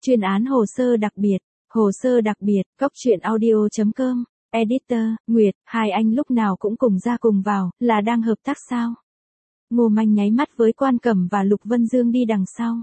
Chuyên án hồ sơ đặc biệt, Cóc truyện audio.com, editor, Nguyệt, hai anh lúc nào cũng cùng ra cùng vào, là đang hợp tác sao? Ngô Manh nháy mắt với Quan Cẩm và Lục Vân Dương đi đằng sau.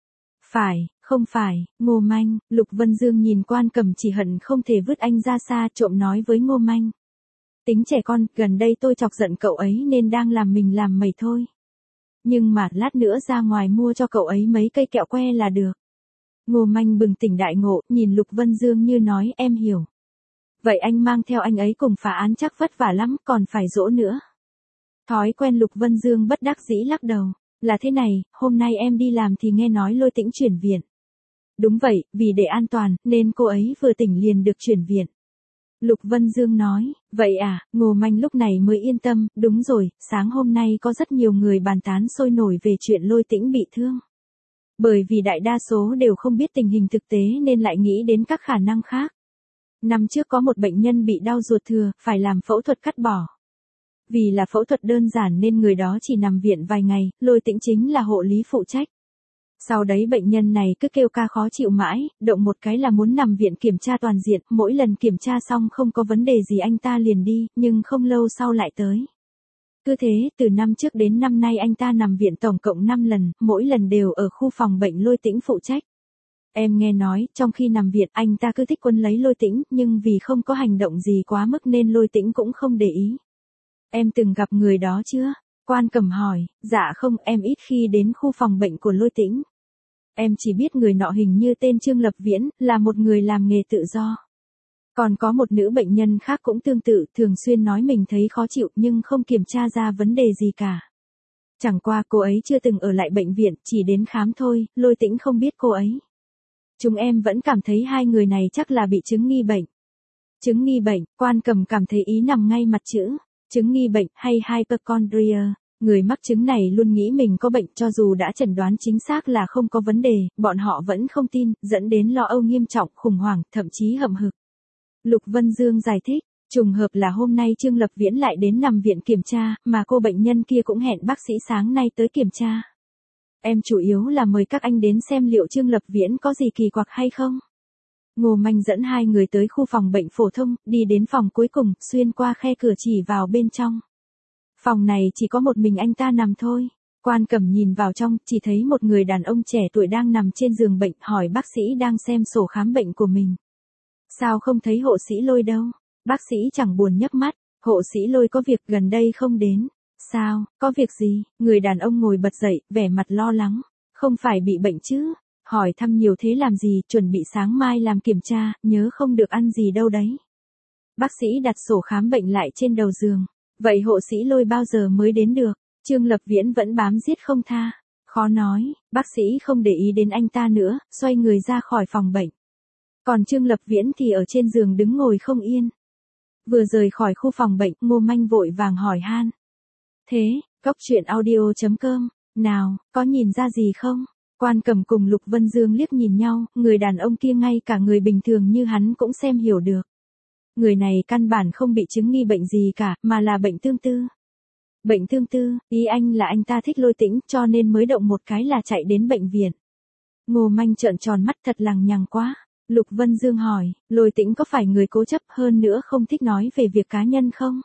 Không phải, Ngô Manh, Lục Vân Dương nhìn Quan Cẩm chỉ hận không thể vứt anh ra xa, trộm nói với Ngô Manh. Tính trẻ con, gần đây tôi chọc giận cậu ấy nên đang làm mình làm mẩy thôi. Nhưng mà lát nữa ra ngoài mua cho cậu ấy mấy cây kẹo que là được. Ngô Manh bừng tỉnh đại ngộ, nhìn Lục Vân Dương như nói em hiểu. Vậy anh mang theo anh ấy cùng phá án chắc vất vả lắm, còn phải dỗ nữa. Thói quen Lục Vân Dương bất đắc dĩ lắc đầu. Là thế này, hôm nay em đi làm thì nghe nói Lôi Tĩnh chuyển viện. Đúng vậy, vì để an toàn, nên cô ấy vừa tỉnh liền được chuyển viện. Lục Vân Dương nói, vậy à, Ngô Manh lúc này mới yên tâm, đúng rồi, sáng hôm nay có rất nhiều người bàn tán sôi nổi về chuyện Lôi Tĩnh bị thương. Bởi vì đại đa số đều không biết tình hình thực tế nên lại nghĩ đến các khả năng khác. Năm trước có một bệnh nhân bị đau ruột thừa, phải làm phẫu thuật cắt bỏ. Vì là phẫu thuật đơn giản nên người đó chỉ nằm viện vài ngày, Lôi Tĩnh chính là hộ lý phụ trách. Sau đấy bệnh nhân này cứ kêu ca khó chịu mãi, động một cái là muốn nằm viện kiểm tra toàn diện, mỗi lần kiểm tra xong không có vấn đề gì anh ta liền đi, nhưng không lâu sau lại tới. Cứ thế, từ năm trước đến năm nay anh ta nằm viện tổng cộng 5 lần, mỗi lần đều ở khu phòng bệnh Lôi Tĩnh phụ trách. Em nghe nói, trong khi nằm viện anh ta cứ thích quấn lấy Lôi Tĩnh, nhưng vì không có hành động gì quá mức nên Lôi Tĩnh cũng không để ý. Em từng gặp người đó chưa? Quan Cẩm hỏi, dạ không, em ít khi đến khu phòng bệnh của Lôi Tĩnh. Em chỉ biết người nọ hình như tên Trương Lập Viễn, là một người làm nghề tự do. Còn có một nữ bệnh nhân khác cũng tương tự, thường xuyên nói mình thấy khó chịu nhưng không kiểm tra ra vấn đề gì cả. Chẳng qua cô ấy chưa từng ở lại bệnh viện, chỉ đến khám thôi, Lôi Tĩnh không biết cô ấy. Chúng em vẫn cảm thấy hai người này chắc là bị chứng nghi bệnh. Chứng nghi bệnh, Quan Cẩm cảm thấy ý nằm ngay mặt chữ. Chứng nghi bệnh hay hypochondria, người mắc chứng này luôn nghĩ mình có bệnh cho dù đã chẩn đoán chính xác là không có vấn đề, bọn họ vẫn không tin, dẫn đến lo âu nghiêm trọng, khủng hoảng, thậm chí hậm hực. Lục Vân Dương giải thích, trùng hợp là hôm nay Trương Lập Viễn lại đến nằm viện kiểm tra, mà cô bệnh nhân kia cũng hẹn bác sĩ sáng nay tới kiểm tra. Em chủ yếu là mời các anh đến xem liệu Trương Lập Viễn có gì kỳ quặc hay không. Ngô Manh dẫn hai người tới khu phòng bệnh phổ thông, đi đến phòng cuối cùng, xuyên qua khe cửa chỉ vào bên trong. Phòng này chỉ có một mình anh ta nằm thôi. Quan Cẩm nhìn vào trong, chỉ thấy một người đàn ông trẻ tuổi đang nằm trên giường bệnh, hỏi bác sĩ đang xem sổ khám bệnh của mình. Sao không thấy hộ sĩ Lôi đâu? Bác sĩ chẳng buồn nhấc mắt, hộ sĩ Lôi có việc gần đây không đến. Sao, có việc gì? Người đàn ông ngồi bật dậy, vẻ mặt lo lắng. Không phải bị bệnh chứ? Hỏi thăm nhiều thế làm gì, chuẩn bị sáng mai làm kiểm tra, nhớ không được ăn gì đâu đấy. Bác sĩ đặt sổ khám bệnh lại trên đầu giường. Vậy hộ sĩ Lôi bao giờ mới đến được? Trương Lập Viễn vẫn bám giết không tha. Khó nói, bác sĩ không để ý đến anh ta nữa, xoay người ra khỏi phòng bệnh. Còn Trương Lập Viễn thì ở trên giường đứng ngồi không yên. Vừa rời khỏi khu phòng bệnh, Ngô Manh vội vàng hỏi han. Thế, Cóc truyện audio.com, nào, có nhìn ra gì không? Quan Cẩm cùng Lục Vân Dương liếc nhìn nhau, người đàn ông kia ngay cả người bình thường như hắn cũng xem hiểu được. Người này căn bản không bị chứng nghi bệnh gì cả, mà là bệnh tương tư. Bệnh tương tư, ý anh là anh ta thích Lôi Tĩnh cho nên mới động một cái là chạy đến bệnh viện. Ngô Manh trợn tròn mắt thật lằng nhằng quá. Lục Vân Dương hỏi, Lôi Tĩnh có phải người cố chấp hơn nữa không thích nói về việc cá nhân không?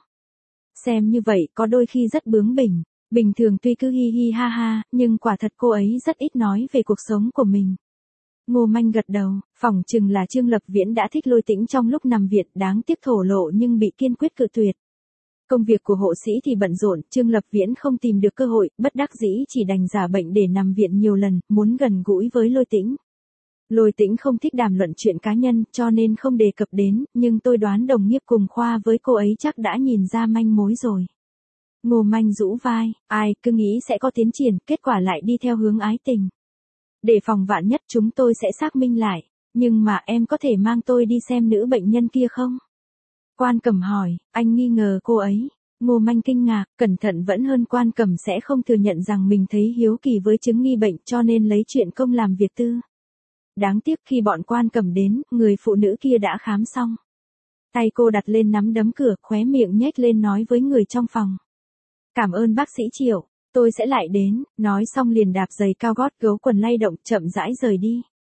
Xem như vậy có đôi khi rất bướng bỉnh. Bình thường tuy cứ hi hi ha ha, nhưng quả thật cô ấy rất ít nói về cuộc sống của mình. Ngô Manh gật đầu, phỏng chừng là Trương Lập Viễn đã thích Lôi Tĩnh trong lúc nằm viện, đáng tiếc thổ lộ nhưng bị kiên quyết cự tuyệt. Công việc của hộ sĩ thì bận rộn, Trương Lập Viễn không tìm được cơ hội, bất đắc dĩ chỉ đành giả bệnh để nằm viện nhiều lần, muốn gần gũi với Lôi Tĩnh. Lôi Tĩnh không thích đàm luận chuyện cá nhân, cho nên không đề cập đến, nhưng tôi đoán đồng nghiệp cùng khoa với cô ấy chắc đã nhìn ra manh mối rồi. Ngô Manh rũ vai, ai cứ nghĩ sẽ có tiến triển, kết quả lại đi theo hướng ái tình. Để phòng vạn nhất chúng tôi sẽ xác minh lại, nhưng mà em có thể mang tôi đi xem nữ bệnh nhân kia không? Quan Cẩm hỏi, anh nghi ngờ cô ấy. Ngô Manh kinh ngạc, cẩn thận vẫn hơn. Quan Cẩm sẽ không thừa nhận rằng mình thấy hiếu kỳ với chứng nghi bệnh cho nên lấy chuyện công làm việc tư. Đáng tiếc khi bọn Quan Cẩm đến, người phụ nữ kia đã khám xong. Tay cô đặt lên nắm đấm cửa, khóe miệng nhếch lên nói với người trong phòng. Cảm ơn bác sĩ Triệu, tôi sẽ lại đến, nói xong liền đạp giày cao gót gấu quần lay động chậm rãi rời đi.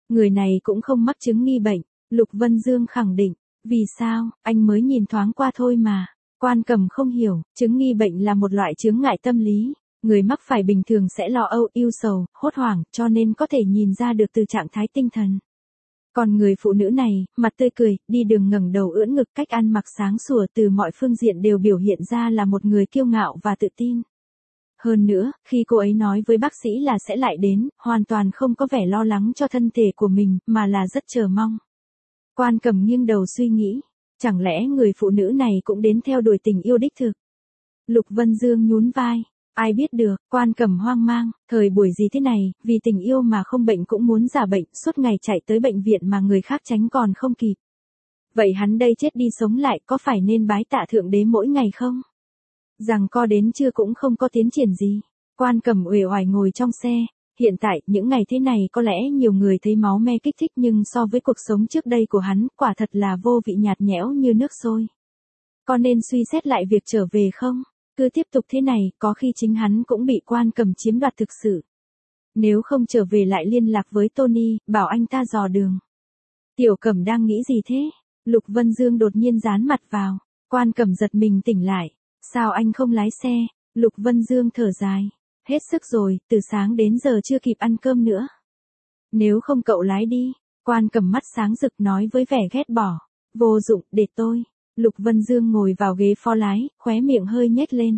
Người này cũng không mắc chứng nghi bệnh, Lục Vân Dương khẳng định. Vì sao, anh mới nhìn thoáng qua thôi mà. Quan Cầm không hiểu, chứng nghi bệnh là một loại chướng ngại tâm lý. Người mắc phải bình thường sẽ lo âu, ưu sầu, hốt hoảng, cho nên có thể nhìn ra được từ trạng thái tinh thần. Còn người phụ nữ này, mặt tươi cười, đi đường ngẩng đầu ưỡn ngực, cách ăn mặc sáng sủa, từ mọi phương diện đều biểu hiện ra là một người kiêu ngạo và tự tin. Hơn nữa, khi cô ấy nói với bác sĩ là sẽ lại đến, hoàn toàn không có vẻ lo lắng cho thân thể của mình, mà là rất chờ mong. Quan Cầm nghiêng đầu suy nghĩ, chẳng lẽ người phụ nữ này cũng đến theo đuổi tình yêu đích thực? Lục Vân Dương nhún vai, ai biết được. Quan Cầm hoang mang, thời buổi gì thế này, vì tình yêu mà không bệnh cũng muốn giả bệnh, suốt ngày chạy tới bệnh viện mà người khác tránh còn không kịp. Vậy hắn đây chết đi sống lại, có phải nên bái tạ Thượng Đế mỗi ngày không? Rằng co đến chưa cũng không có tiến triển gì. Quan Cầm uể oải ngồi trong xe. Hiện tại, những ngày thế này có lẽ nhiều người thấy máu me kích thích, nhưng so với cuộc sống trước đây của hắn, quả thật là vô vị, nhạt nhẽo như nước sôi. Có nên suy xét lại việc trở về không? Cứ tiếp tục thế này, có khi chính hắn cũng bị Quan Cầm chiếm đoạt thực sự. Nếu không trở về lại liên lạc với Tony, bảo anh ta dò đường. Tiểu Cẩm đang nghĩ gì thế? Lục Vân Dương đột nhiên dán mặt vào. Quan Cầm giật mình tỉnh lại. Sao anh không lái xe? Lục Vân Dương thở dài. Hết sức rồi, từ sáng đến giờ chưa kịp ăn cơm nữa. Nếu không cậu lái đi. Quan Cầm mắt sáng rực nói với vẻ ghét bỏ. Vô dụng, để tôi. Lục Vân Dương ngồi vào ghế phó lái, khóe miệng hơi nhếch lên.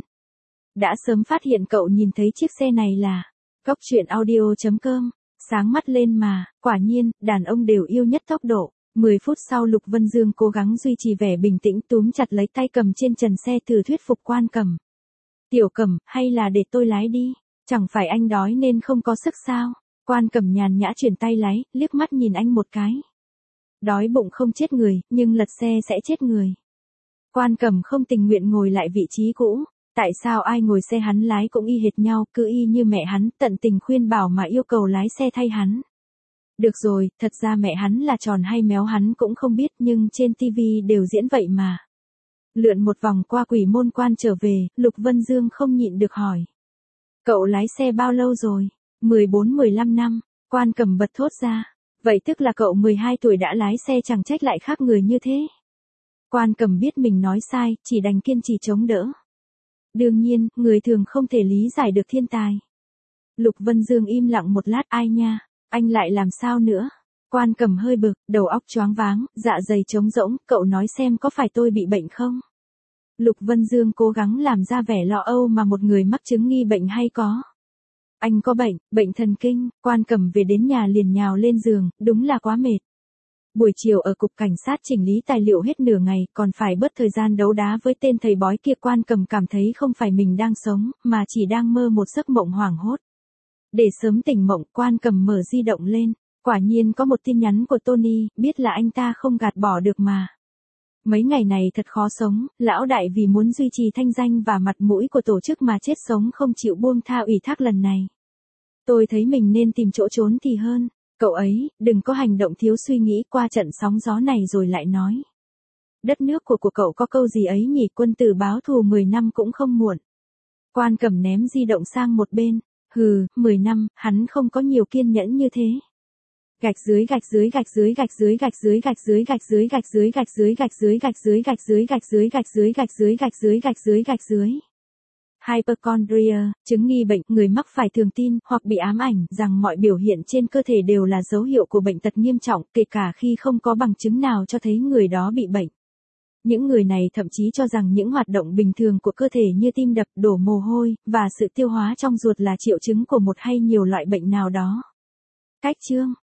Đã sớm phát hiện cậu nhìn thấy chiếc xe này là Cóc Truyện Audio.com. Sáng mắt lên mà, quả nhiên, đàn ông đều yêu nhất tốc độ. 10 phút sau Lục Vân Dương cố gắng duy trì vẻ bình tĩnh, túm chặt lấy tay cầm trên trần xe thử thuyết phục Quan Cầm. Tiểu Cẩm, hay là để tôi lái đi? Chẳng phải anh đói nên không có sức sao? Quan Cầm nhàn nhã chuyển tay lái, liếc mắt nhìn anh một cái. Đói bụng không chết người, nhưng lật xe sẽ chết người. Quan Cầm không tình nguyện ngồi lại vị trí cũ. Tại sao ai ngồi xe hắn lái cũng y hệt nhau, cứ y như mẹ hắn, tận tình khuyên bảo mà yêu cầu lái xe thay hắn. Được rồi, thật ra mẹ hắn là tròn hay méo hắn cũng không biết, nhưng trên TV đều diễn vậy mà. Lượn một vòng qua Quỷ Môn Quan trở về, Lục Vân Dương không nhịn được hỏi. Cậu lái xe bao lâu rồi? 14-15 năm, Quan Cầm bật thốt ra. Vậy tức là cậu 12 tuổi đã lái xe, chẳng trách lại khác người như thế. Quan Cầm biết mình nói sai, chỉ đành kiên trì chống đỡ. Đương nhiên, người thường không thể lý giải được thiên tài. Lục Vân Dương im lặng một lát, ai nha, anh lại làm sao nữa? Quan Cầm hơi bực, đầu óc choáng váng, dạ dày trống rỗng, cậu nói xem có phải tôi bị bệnh không? Lục Vân Dương cố gắng làm ra vẻ lo âu mà một người mắc chứng nghi bệnh hay có. Anh có bệnh, bệnh thần kinh. Quan Cầm về đến nhà liền nhào lên giường, đúng là quá mệt. Buổi chiều ở cục cảnh sát chỉnh lý tài liệu hết nửa ngày, còn phải bớt thời gian đấu đá với tên thầy bói kia. Quan Cầm cảm thấy không phải mình đang sống, mà chỉ đang mơ một giấc mộng hoảng hốt. Để sớm tỉnh mộng, Quan Cầm mở di động lên. Quả nhiên có một tin nhắn của Tony, biết là anh ta không gạt bỏ được mà. Mấy ngày này thật khó sống, lão đại vì muốn duy trì thanh danh và mặt mũi của tổ chức mà chết sống không chịu buông tha ủy thác lần này. Tôi thấy mình nên tìm chỗ trốn thì hơn. Cậu ấy, đừng có hành động thiếu suy nghĩ, qua trận sóng gió này rồi lại nói. Đất nước của cậu có câu gì ấy nhỉ, quân tử báo thù 10 năm cũng không muộn. Quan Cầm ném di động sang một bên. Hừ, 10 năm, hắn không có nhiều kiên nhẫn như thế. Gạch dưới gạch dưới gạch dưới gạch dưới gạch dưới gạch dưới gạch dưới gạch dưới gạch dưới gạch dưới gạch dưới gạch dưới gạch dưới gạch dưới gạch dưới gạch dưới gạch dưới gạch dưới. Hypochondria, chứng nghi bệnh, người mắc phải thường tin hoặc bị ám ảnh rằng mọi biểu hiện trên cơ thể đều là dấu hiệu của bệnh tật nghiêm trọng, kể cả khi không có bằng chứng nào cho thấy người đó bị bệnh. Những người này thậm chí cho rằng những hoạt động bình thường của cơ thể như tim đập, đổ mồ hôi, và sự tiêu hóa trong ruột là triệu chứng của một hay nhiều loại bệnh nào đó. Cách chương